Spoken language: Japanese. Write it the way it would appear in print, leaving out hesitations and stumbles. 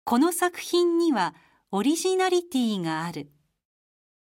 この作品にはオリジナリティがある。